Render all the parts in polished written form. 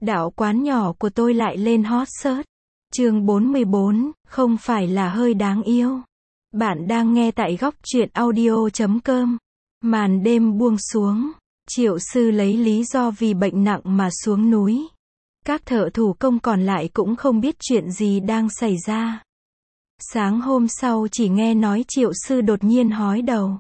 Đạo quán nhỏ của tôi lại lên hot search. Chương 44, không phải là hơi đáng yêu. Bạn đang nghe tại góc truyện audio.com. Màn đêm buông xuống, Triệu Sư lấy lý do vì bệnh nặng mà xuống núi. Các thợ thủ công còn lại cũng không biết chuyện gì đang xảy ra. Sáng hôm sau chỉ nghe nói Triệu Sư đột nhiên hói đầu.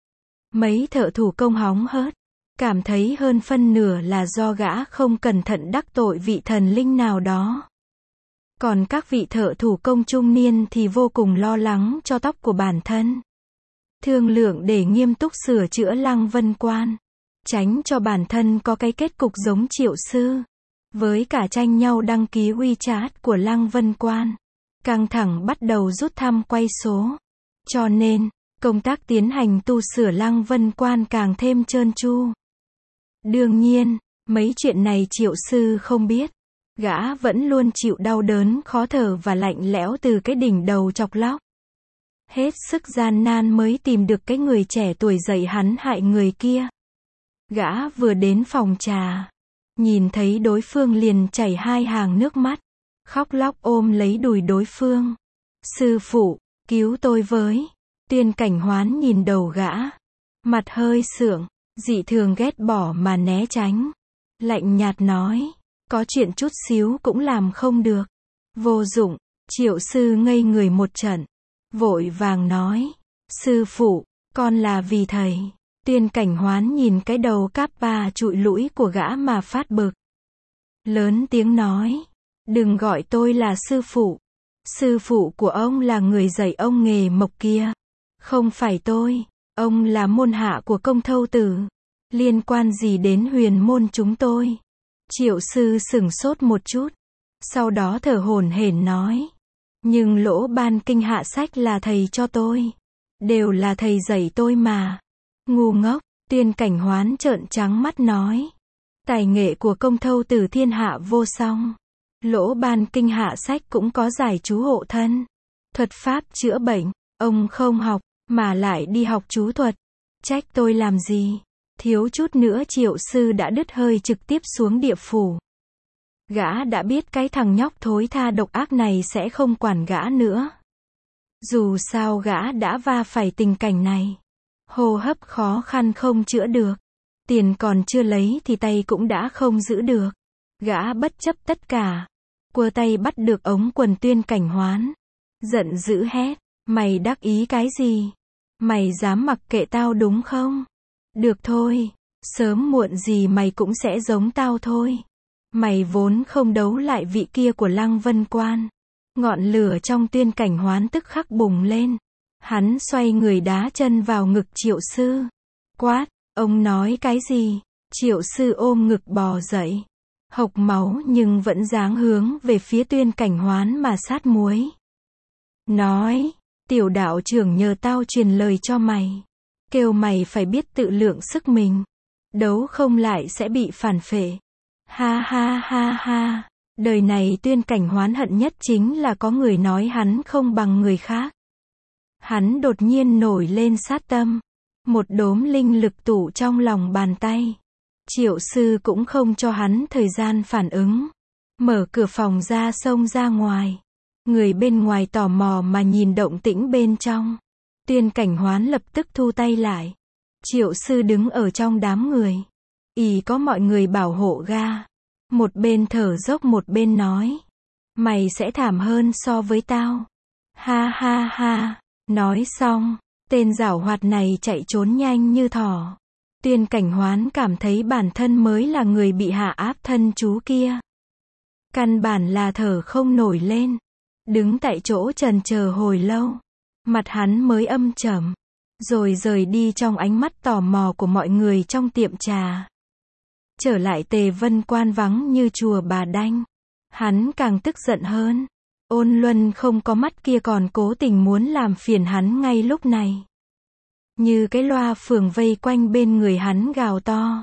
Mấy thợ thủ công hóng hớt, cảm thấy hơn phân nửa là do gã không cẩn thận đắc tội vị thần linh nào đó. Còn các vị thợ thủ công trung niên thì vô cùng lo lắng cho tóc của bản thân. Thương lượng để nghiêm túc sửa chữa Lăng Vân Quan, tránh cho bản thân có cái kết cục giống Triệu Sư. Với cả tranh nhau đăng ký WeChat của Lăng Vân Quan, căng thẳng bắt đầu rút thăm quay số. Cho nên, công tác tiến hành tu sửa Lăng Vân Quan càng thêm trơn tru. Đương nhiên, mấy chuyện này Triệu Sư không biết. Gã vẫn luôn chịu đau đớn, khó thở và lạnh lẽo từ cái đỉnh đầu chọc lóc. Hết sức gian nan mới tìm được cái người trẻ tuổi dạy hắn hại người kia. Gã vừa đến phòng trà, nhìn thấy đối phương liền chảy hai hàng nước mắt, khóc lóc ôm lấy đùi đối phương. Sư phụ, cứu tôi với. Tuyên Cảnh Hoán nhìn đầu gã, mặt hơi sượng, dị thường ghét bỏ mà né tránh. Lạnh nhạt nói, có chuyện chút xíu cũng làm không được. Vô dụng. Triệu Sư ngây người một trận, vội vàng nói, sư phụ, con là vì thầy. Tuyên Cảnh Hoán nhìn cái đầu cáp ba trụi lũi của gã mà phát bực. Lớn tiếng nói, đừng gọi tôi là sư phụ. Sư phụ của ông là người dạy ông nghề mộc kia. Không phải tôi, ông là môn hạ của Công Thâu Tử. Liên quan gì đến huyền môn chúng tôi? Triệu Sư sửng sốt một chút, sau đó thở hổn hển nói, nhưng Lỗ Ban Kinh hạ sách là thầy cho tôi. Đều là thầy dạy tôi mà. Ngu ngốc. Tuyên Cảnh Hoán trợn trắng mắt nói, tài nghệ của Công Thâu Tử thiên hạ vô song. Lỗ Ban Kinh hạ sách cũng có giải chú hộ thân, thuật pháp chữa bệnh. Ông không học, mà lại đi học chú thuật. Trách tôi làm gì? Thiếu chút nữa Triệu Sư đã đứt hơi trực tiếp xuống địa phủ. Gã đã biết cái thằng nhóc thối tha độc ác này sẽ không quản gã nữa. Dù sao gã đã va phải tình cảnh này. Hô hấp khó khăn không chữa được. Tiền còn chưa lấy thì tay cũng đã không giữ được. Gã bất chấp tất cả, quơ tay bắt được ống quần Tuyên Cảnh Hoán. Giận dữ hét, mày đắc ý cái gì? Mày dám mặc kệ tao đúng không? Được thôi, sớm muộn gì mày cũng sẽ giống tao thôi. Mày vốn không đấu lại vị kia của Lăng Vân Quan. Ngọn lửa trong Tuyên Cảnh Hoán tức khắc bùng lên. Hắn xoay người đá chân vào ngực Triệu Sư. Quát, ông nói cái gì? Triệu Sư ôm ngực bò dậy, hộc máu nhưng vẫn dáng hướng về phía Tuyên Cảnh Hoán mà sát muối. Nói, tiểu đạo trưởng nhờ tao truyền lời cho mày. Kêu mày phải biết tự lượng sức mình. Đấu không lại sẽ bị phản phệ. Ha ha ha ha. Đời này Tuyên Cảnh Hoán hận nhất chính là có người nói hắn không bằng người khác. Hắn đột nhiên nổi lên sát tâm. Một đốm linh lực tụ trong lòng bàn tay. Triệu Sư cũng không cho hắn thời gian phản ứng. Mở cửa phòng ra xông ra ngoài. Người bên ngoài tò mò mà nhìn động tĩnh bên trong. Tuyên Cảnh Hoán lập tức thu tay lại. Triệu Sư đứng ở trong đám người. Có mọi người bảo hộ ga. Một bên thở dốc một bên nói, mày sẽ thảm hơn so với tao. Ha ha ha. Nói xong, tên giảo hoạt này chạy trốn nhanh như thỏ. Tuyên Cảnh Hoán cảm thấy bản thân mới là người bị hạ áp thân chú kia. Căn bản là thở không nổi lên. Đứng tại chỗ trần chờ hồi lâu. Mặt hắn mới âm trầm, rồi rời đi trong ánh mắt tò mò của mọi người trong tiệm trà. Trở lại Tề Vân Quan vắng như chùa Bà Đanh. Hắn càng tức giận hơn. Ôn Luân không có mắt kia còn cố tình muốn làm phiền hắn ngay lúc này. Như cái loa phường vây quanh bên người hắn gào to.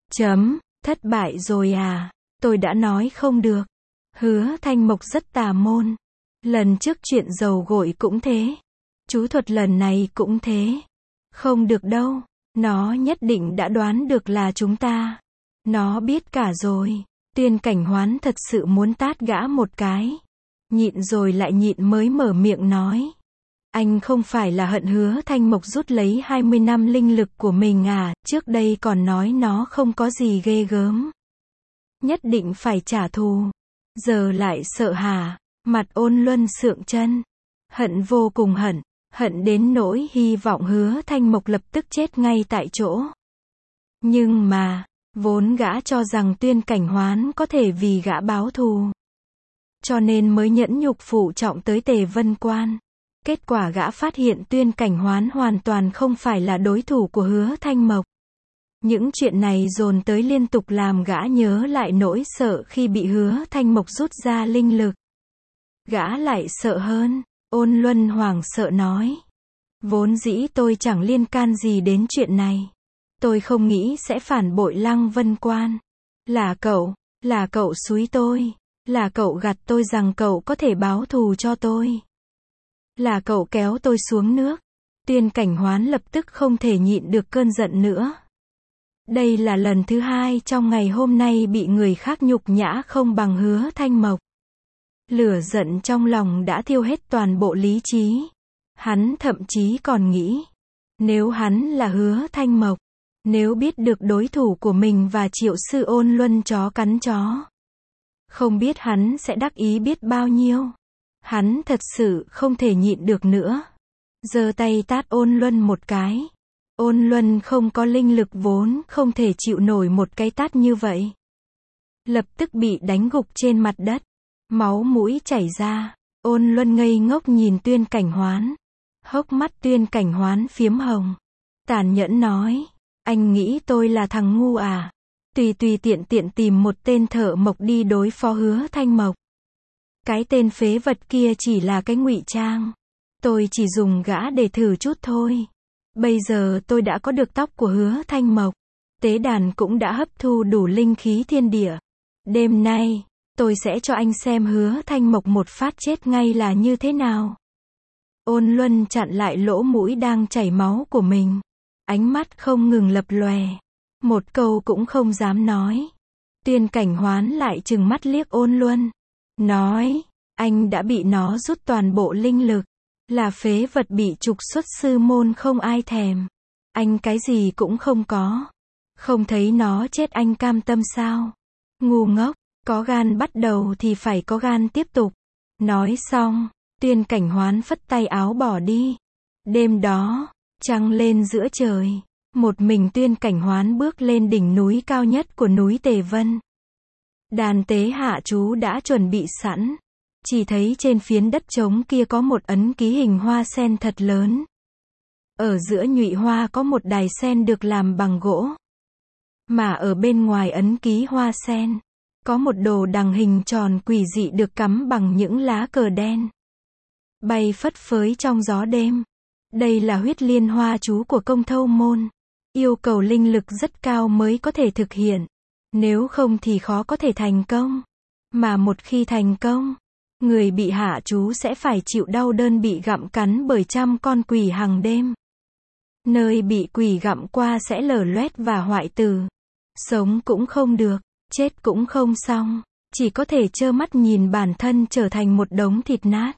Thất bại rồi à? Tôi đã nói không được. Hứa Thanh Mộc rất tà môn. Lần trước chuyện dầu gội cũng thế. Chú thuật lần này cũng thế. Không được đâu. Nó nhất định đã đoán được là chúng ta. Nó biết cả rồi. Tuyên Cảnh Hoán thật sự muốn tát gã một cái. Nhịn rồi lại nhịn mới mở miệng nói. Anh không phải là hận Hứa Thanh Mộc rút lấy 20 năm linh lực của mình à, trước đây còn nói nó không có gì ghê gớm. Nhất định phải trả thù. Giờ lại sợ hả? Mặt Ôn Luân sượng chân. Hận vô cùng hận. Hận đến nỗi hy vọng Hứa Thanh Mộc lập tức chết ngay tại chỗ. Nhưng mà, vốn gã cho rằng Tuyên Cảnh Hoán có thể vì gã báo thù. Cho nên mới nhẫn nhục phụ trọng tới Tề Vân Quan. Kết quả gã phát hiện Tuyên Cảnh Hoán hoàn toàn không phải là đối thủ của Hứa Thanh Mộc. Những chuyện này dồn tới liên tục làm gã nhớ lại nỗi sợ khi bị Hứa Thanh Mộc rút ra linh lực. Gã lại sợ hơn. Ôn Luân hoảng sợ nói. Vốn dĩ tôi chẳng liên can gì đến chuyện này. Tôi không nghĩ sẽ phản bội Lăng Vân Quan. Là cậu xúi tôi. Là cậu gạt tôi rằng cậu có thể báo thù cho tôi. Là cậu kéo tôi xuống nước. Tuyên Cảnh Hoán lập tức không thể nhịn được cơn giận nữa. Đây là lần thứ hai trong ngày hôm nay bị người khác nhục nhã không bằng Hứa Thanh Mộc. Lửa giận trong lòng đã thiêu hết toàn bộ lý trí. Hắn thậm chí còn nghĩ, nếu hắn là Hứa Thanh Mộc, nếu biết được đối thủ của mình và Triệu Sư Ôn Luân chó cắn chó, không biết hắn sẽ đắc ý biết bao nhiêu. Hắn thật sự không thể nhịn được nữa. Giơ tay tát Ôn Luân một cái. Ôn Luân không có linh lực vốn không thể chịu nổi một cái tát như vậy. Lập tức bị đánh gục trên mặt đất. Máu mũi chảy ra. Ôn Luân ngây ngốc nhìn Tuyên Cảnh Hoán. Hốc mắt Tuyên Cảnh Hoán phiếm hồng. Tàn nhẫn nói. Anh nghĩ tôi là thằng ngu à? Tùy tiện tìm một tên thợ mộc đi đối phó Hứa Thanh Mộc. Cái tên phế vật kia chỉ là cái ngụy trang. Tôi chỉ dùng gã để thử chút thôi. Bây giờ tôi đã có được tóc của Hứa Thanh Mộc. Tế đàn cũng đã hấp thu đủ linh khí thiên địa. Đêm nay, tôi sẽ cho anh xem Hứa Thanh Mộc một phát chết ngay là như thế nào. Ôn Luân chặn lại lỗ mũi đang chảy máu của mình. Ánh mắt không ngừng lập lòe. Một câu cũng không dám nói. Tuyên Cảnh Hoán lại trừng mắt liếc Ôn Luân. Nói, anh đã bị nó rút toàn bộ linh lực. Là phế vật bị trục xuất sư môn không ai thèm. Anh cái gì cũng không có. Không thấy nó chết anh cam tâm sao? Ngu ngốc, có gan bắt đầu thì phải có gan tiếp tục. Nói xong, Tuyên Cảnh Hoán phất tay áo bỏ đi. Đêm đó, trăng lên giữa trời. Một mình Tuyên Cảnh Hoán bước lên đỉnh núi cao nhất của núi Tề Vân. Đàn tế hạ chú đã chuẩn bị sẵn. Chỉ thấy trên phiến đất trống kia có một ấn ký hình hoa sen thật lớn. Ở giữa nhụy hoa có một đài sen được làm bằng gỗ. Mà ở bên ngoài ấn ký hoa sen, có một đồ đằng hình tròn quỷ dị được cắm bằng những lá cờ đen. Bay phất phới trong gió đêm. Đây là huyết liên hoa chú của Công Thâu Môn. Yêu cầu linh lực rất cao mới có thể thực hiện. Nếu không thì khó có thể thành công. Mà một khi thành công, người bị hạ chú sẽ phải chịu đau đớn bị gặm cắn bởi trăm con quỷ hàng đêm. Nơi bị quỷ gặm qua sẽ lở loét và hoại tử. Sống cũng không được, chết cũng không xong. Chỉ có thể trơ mắt nhìn bản thân trở thành một đống thịt nát.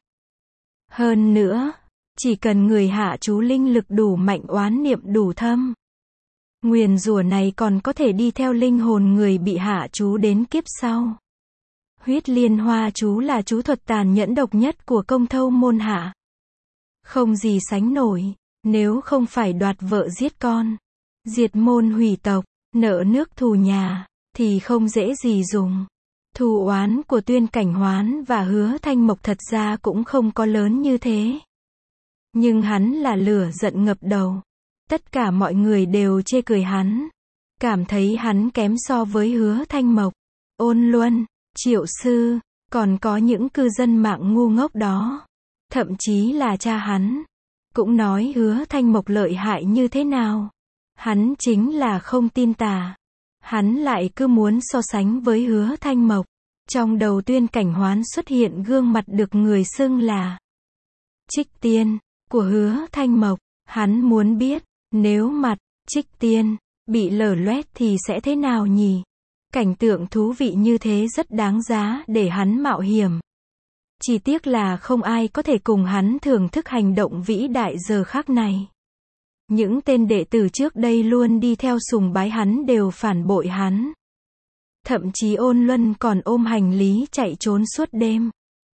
Hơn nữa, chỉ cần người hạ chú linh lực đủ mạnh oán niệm đủ thâm. Nguyền rủa này còn có thể đi theo linh hồn người bị hạ chú đến kiếp sau. Huyết liên hoa chú là chú thuật tàn nhẫn độc nhất của Công Thâu Môn hạ. Không gì sánh nổi, nếu không phải đoạt vợ giết con, diệt môn hủy tộc, nợ nước thù nhà, thì không dễ gì dùng. Thù oán của Tuyên Cảnh Hoán và Hứa Thanh Mộc thật ra cũng không có lớn như thế. Nhưng hắn là lửa giận ngập đầu. Tất cả mọi người đều chê cười hắn. Cảm thấy hắn kém so với Hứa Thanh Mộc, Ôn Luân, Triệu Sư, còn có những cư dân mạng ngu ngốc đó. Thậm chí là cha hắn. Cũng nói Hứa Thanh Mộc lợi hại như thế nào. Hắn chính là không tin tà. Hắn lại cứ muốn so sánh với Hứa Thanh Mộc. Trong đầu Tuyên Cảnh Hoán xuất hiện gương mặt được người xưng là Trích Tiên của Hứa Thanh Mộc. Hắn muốn biết, nếu mặt Trích Tiên bị lở loét thì sẽ thế nào nhỉ? Cảnh tượng thú vị như thế rất đáng giá để hắn mạo hiểm. Chỉ tiếc là không ai có thể cùng hắn thưởng thức hành động vĩ đại giờ khắc này. Những tên đệ tử trước đây luôn đi theo sùng bái hắn đều phản bội hắn. Thậm chí Ôn Luân còn ôm hành lý chạy trốn suốt đêm.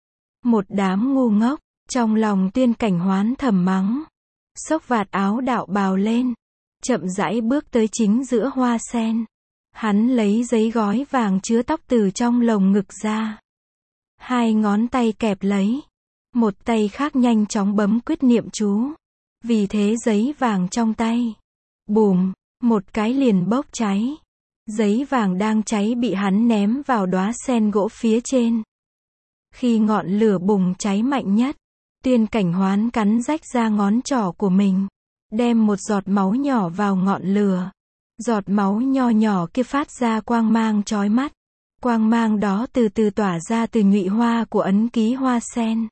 Một đám ngu ngốc, trong lòng Tuyên Cảnh Hoán thầm mắng. Xốc vạt áo đạo bào lên, chậm rãi bước tới chính giữa hoa sen. Hắn lấy giấy gói vàng chứa tóc từ trong lồng ngực ra. Hai ngón tay kẹp lấy. Một tay khác nhanh chóng bấm quyết niệm chú. Vì thế giấy vàng trong tay, bùm, một cái liền bốc cháy. Giấy vàng đang cháy bị hắn ném vào đóa sen gỗ phía trên. Khi ngọn lửa bùng cháy mạnh nhất, Tuyên Cảnh Hoán cắn rách ra ngón trỏ của mình, đem một giọt máu nhỏ vào ngọn lửa. Giọt máu nho nhỏ kia phát ra quang mang chói mắt. Quang mang đó từ từ tỏa ra từ nhụy hoa của ấn ký hoa sen.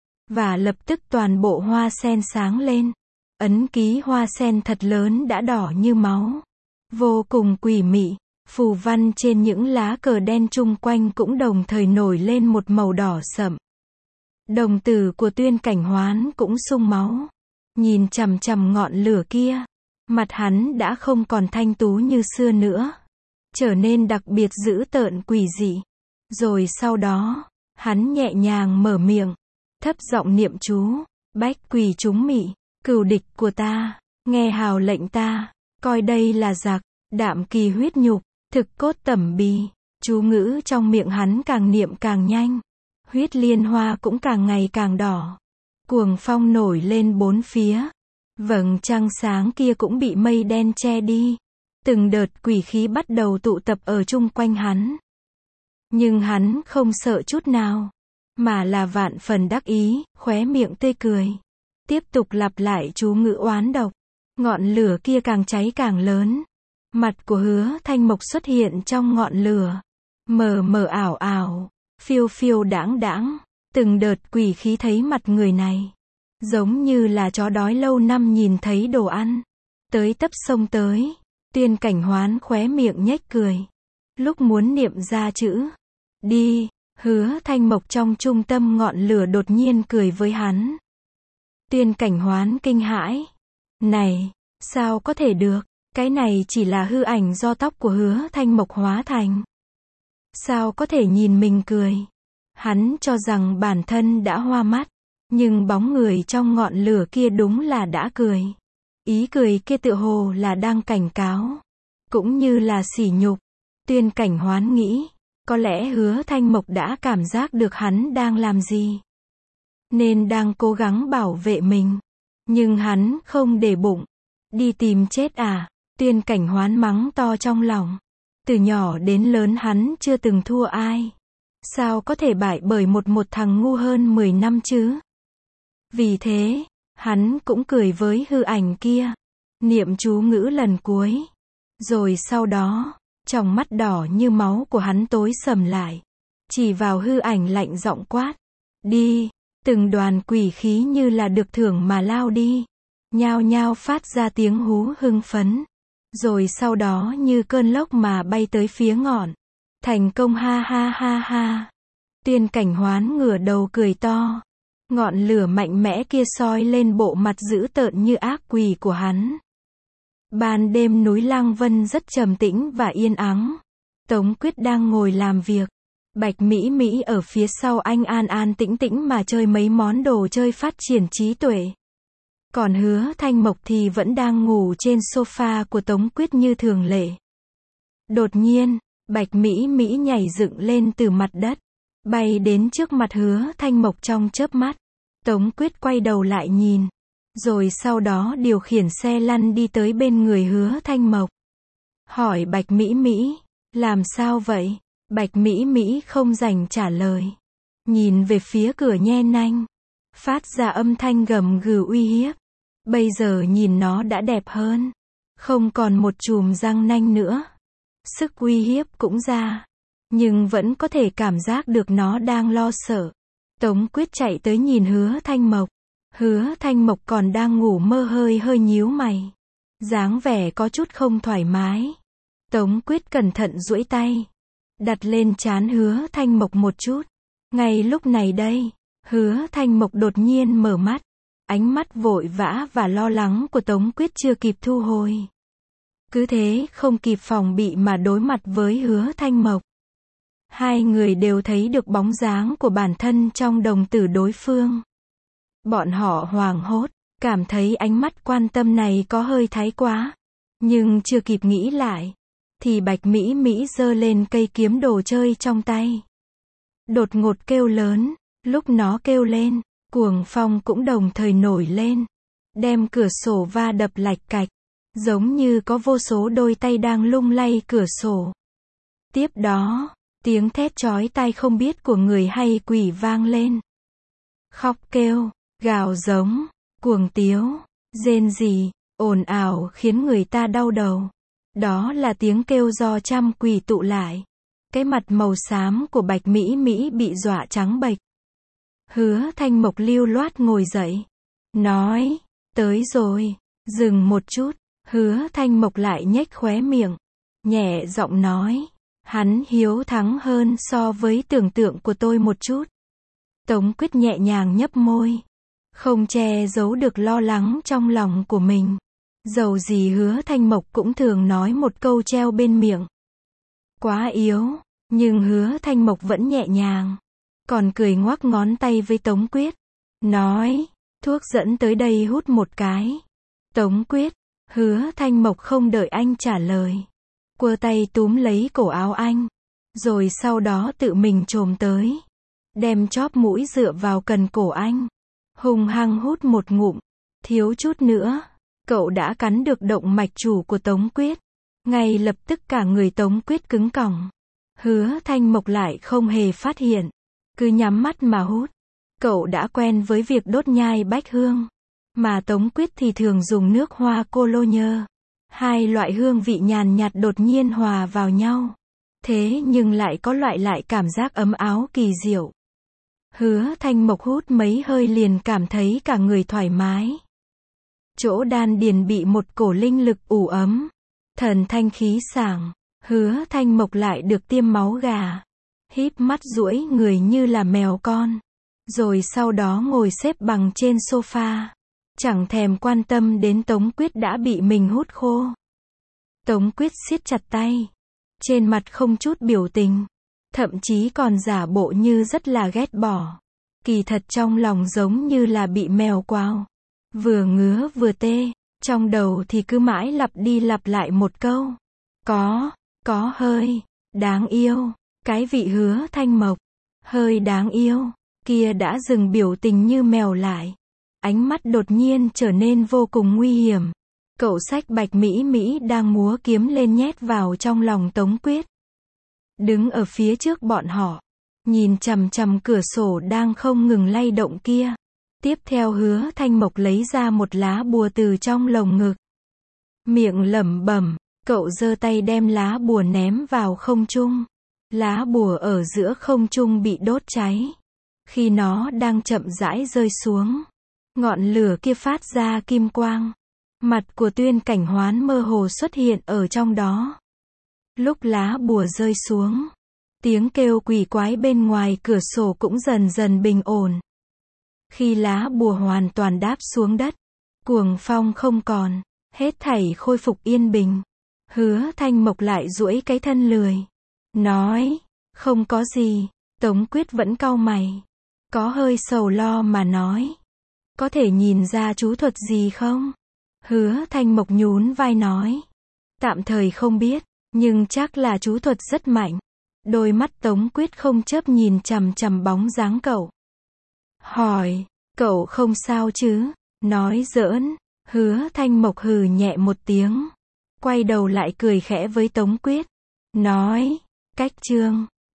Và lập tức toàn bộ hoa sen sáng lên. Ấn ký hoa sen thật lớn đã đỏ như máu. Vô cùng quỷ mị. Phù văn trên những lá cờ đen chung quanh cũng đồng thời nổi lên một màu đỏ sậm. Đồng tử của Tuyên Cảnh Hoán cũng sung máu. Nhìn chằm chằm ngọn lửa kia. Mặt hắn đã không còn thanh tú như xưa nữa. Trở nên đặc biệt dữ tợn quỷ dị. Rồi sau đó, hắn nhẹ nhàng mở miệng. Thấp giọng niệm chú. Bách quỷ chúng mị, cừu địch của ta, nghe hào lệnh ta, coi đây là giặc, đạm kỳ huyết nhục, thực cốt tẩm bì. Chú ngữ trong miệng hắn càng niệm càng nhanh. Huyết liên hoa cũng càng ngày càng đỏ. Cuồng phong nổi lên bốn phía. Vầng trăng sáng kia cũng bị mây đen che đi. Từng đợt quỷ khí bắt đầu tụ tập ở chung quanh hắn. Nhưng hắn không sợ chút nào. Mà là vạn phần đắc ý, khóe miệng tươi cười. Tiếp tục lặp lại chú ngữ oán độc. Ngọn lửa kia càng cháy càng lớn. Mặt của Hứa Thanh Mộc xuất hiện trong ngọn lửa. Mờ mờ ảo ảo. Phiêu phiêu đãng đãng. Từng đợt quỷ khí thấy mặt người này. Giống như là chó đói lâu năm nhìn thấy đồ ăn. Tới tấp xông tới. Tuyên Cảnh Hoán khóe miệng nhếch cười. Lúc muốn niệm ra chữ đi, Hứa Thanh Mộc trong trung tâm ngọn lửa đột nhiên cười với hắn. Tuyên Cảnh Hoán kinh hãi. Này, sao có thể được, cái này chỉ là hư ảnh do tóc của Hứa Thanh Mộc hóa thành. Sao có thể nhìn mình cười? Hắn cho rằng bản thân đã hoa mắt, nhưng bóng người trong ngọn lửa kia đúng là đã cười. Ý cười kia tựa hồ là đang cảnh cáo, cũng như là sỉ nhục. Tuyên Cảnh Hoán nghĩ, có lẽ Hứa Thanh Mộc đã cảm giác được hắn đang làm gì, nên đang cố gắng bảo vệ mình. Nhưng hắn không để bụng. Đi tìm chết à? Tuyên Cảnh Hoán mắng to trong lòng. Từ nhỏ đến lớn hắn chưa từng thua ai. Sao có thể bại bởi một thằng ngu hơn 10 năm chứ? Vì thế, hắn cũng cười với hư ảnh kia. Niệm chú ngữ lần cuối. Rồi sau đó, trong mắt đỏ như máu của hắn tối sầm lại. Chỉ vào hư ảnh lạnh giọng quát. Đi! Từng đoàn quỷ khí như là được thưởng mà lao đi. Nhao nhao phát ra tiếng hú hưng phấn. Rồi sau đó như cơn lốc mà bay tới phía ngọn. Thành công ha ha ha ha. Tuyên Cảnh Hoán ngửa đầu cười to. Ngọn lửa mạnh mẽ kia soi lên bộ mặt dữ tợn như ác quỷ của hắn. Ban đêm núi Lăng Vân rất trầm tĩnh và yên ắng. Tống Quyết đang ngồi làm việc. Bạch Mỹ Mỹ ở phía sau anh an an tĩnh tĩnh mà chơi mấy món đồ chơi phát triển trí tuệ. Còn Hứa Thanh Mộc thì vẫn đang ngủ trên sofa của Tống Quyết như thường lệ. Đột nhiên, Bạch Mỹ Mỹ nhảy dựng lên từ mặt đất, bay đến trước mặt Hứa Thanh Mộc trong chớp mắt. Tống Quyết quay đầu lại nhìn, rồi sau đó điều khiển xe lăn đi tới bên người Hứa Thanh Mộc. Hỏi Bạch Mỹ Mỹ, làm sao vậy? Bạch Mỹ Mỹ không dành trả lời. Nhìn về phía cửa nhe nanh, phát ra âm thanh gầm gừ uy hiếp. Bây giờ nhìn nó đã đẹp hơn. Không còn một chùm răng nanh nữa. Sức uy hiếp cũng ra. Nhưng vẫn có thể cảm giác được nó đang lo sợ. Tống Quyết chạy tới nhìn Hứa Thanh Mộc. Hứa Thanh Mộc còn đang ngủ mơ hơi nhíu mày. Dáng vẻ có chút không thoải mái. Tống Quyết cẩn thận duỗi tay, đặt lên trán Hứa Thanh Mộc một chút. Ngay lúc này đây, Hứa Thanh Mộc đột nhiên mở mắt. Ánh mắt vội vã và lo lắng của Tống Quyết chưa kịp thu hồi. Cứ thế không kịp phòng bị mà đối mặt với Hứa Thanh Mộc. Hai người đều thấy được bóng dáng của bản thân trong đồng tử đối phương. Bọn họ hoảng hốt, cảm thấy ánh mắt quan tâm này có hơi thái quá. Nhưng chưa kịp nghĩ lại, thì Bạch Mỹ Mỹ giơ lên cây kiếm đồ chơi trong tay. Đột ngột kêu lớn, lúc nó kêu lên, cuồng phong cũng đồng thời nổi lên, đem cửa sổ va đập lạch cạch, giống như có vô số đôi tay đang lung lay cửa sổ. Tiếp đó, tiếng thét chói tai không biết của người hay quỷ vang lên. Khóc kêu, gào giống, cuồng tiếu, rên rỉ, ồn ào khiến người ta đau đầu. Đó là tiếng kêu do trăm quỷ tụ lại. Cái mặt màu xám của Bạch Mỹ Mỹ bị dọa trắng bệch. Hứa Thanh Mộc lưu loát ngồi dậy, nói, tới rồi. Dừng một chút, Hứa Thanh Mộc lại nhếch khóe miệng, nhẹ giọng nói, hắn hiếu thắng hơn so với tưởng tượng của tôi một chút. Tống Quyết nhẹ nhàng nhấp môi, không che giấu được lo lắng trong lòng của mình. Dầu gì Hứa Thanh Mộc cũng thường nói một câu treo bên miệng. Quá yếu, nhưng Hứa Thanh Mộc vẫn nhẹ nhàng. Còn cười ngoắc ngón tay với Tống Quyết. Nói, thuốc dẫn tới đây hút một cái. Tống Quyết, Hứa Thanh Mộc không đợi anh trả lời. Quơ tay túm lấy cổ áo anh. Rồi sau đó tự mình chồm tới. Đem chóp mũi dựa vào cần cổ anh. Hùng hăng hút một ngụm. Thiếu chút nữa, cậu đã cắn được động mạch chủ của Tống Quyết. Ngay lập tức cả người Tống Quyết cứng cỏng. Hứa Thanh Mộc lại không hề phát hiện. Cứ nhắm mắt mà hút. Cậu đã quen với việc đốt nhai bách hương. Mà Tống Quyết thì thường dùng nước hoa cô lô nhơ. Hai loại hương vị nhàn nhạt đột nhiên hòa vào nhau. Thế nhưng lại có lại cảm giác ấm áo kỳ diệu. Hứa Thanh Mộc hút mấy hơi liền cảm thấy cả người thoải mái. Chỗ đan điền bị một cổ linh lực ủ ấm. Thần thanh khí sảng. Hứa Thanh Mộc lại được tiêm máu gà. Híp mắt duỗi người như là mèo con. Rồi sau đó ngồi xếp bằng trên sofa. Chẳng thèm quan tâm đến Tống Quyết đã bị mình hút khô. Tống Quyết siết chặt tay. Trên mặt không chút biểu tình. Thậm chí còn giả bộ như rất là ghét bỏ. Kỳ thật trong lòng giống như là bị mèo quao. Vừa ngứa vừa tê. Trong đầu thì cứ mãi lặp đi lặp lại một câu. Có hơi đáng yêu. Cái vị Hứa Thanh Mộc hơi đáng yêu kia đã dừng biểu tình như mèo lại. Ánh mắt đột nhiên trở nên vô cùng nguy hiểm. Cậu xách Bạch Mỹ Mỹ đang múa kiếm lên nhét vào trong lòng Tống Quyết. Đứng ở phía trước bọn họ, nhìn chằm chằm cửa sổ đang không ngừng lay động kia. Tiếp theo Hứa Thanh Mộc lấy ra một lá bùa từ trong lồng ngực. Miệng lẩm bẩm, cậu giơ tay đem lá bùa ném vào không trung. Lá bùa ở giữa không trung bị đốt cháy. Khi nó đang chậm rãi rơi xuống, ngọn lửa kia phát ra kim quang. Mặt của Tuyên Cảnh Hoán mơ hồ xuất hiện ở trong đó. Lúc lá bùa rơi xuống, tiếng kêu quỷ quái bên ngoài cửa sổ cũng dần dần bình ổn. Khi lá bùa hoàn toàn đáp xuống đất, cuồng phong không còn, hết thảy khôi phục yên bình. Hứa Thanh Mộc lại duỗi cái thân lười. Nói, không có gì. Tống Quyết vẫn cau mày. Có hơi sầu lo mà nói. Có thể nhìn ra chú thuật gì không? Hứa Thanh Mộc nhún vai nói. Tạm thời không biết, nhưng chắc là chú thuật rất mạnh. Đôi mắt Tống Quyết không chớp nhìn chằm chằm bóng dáng cậu. Hỏi, cậu không sao chứ? Nói giỡn. Hứa Thanh Mộc hừ nhẹ một tiếng. Quay đầu lại cười khẽ với Tống Quyết. Nói, cách chương.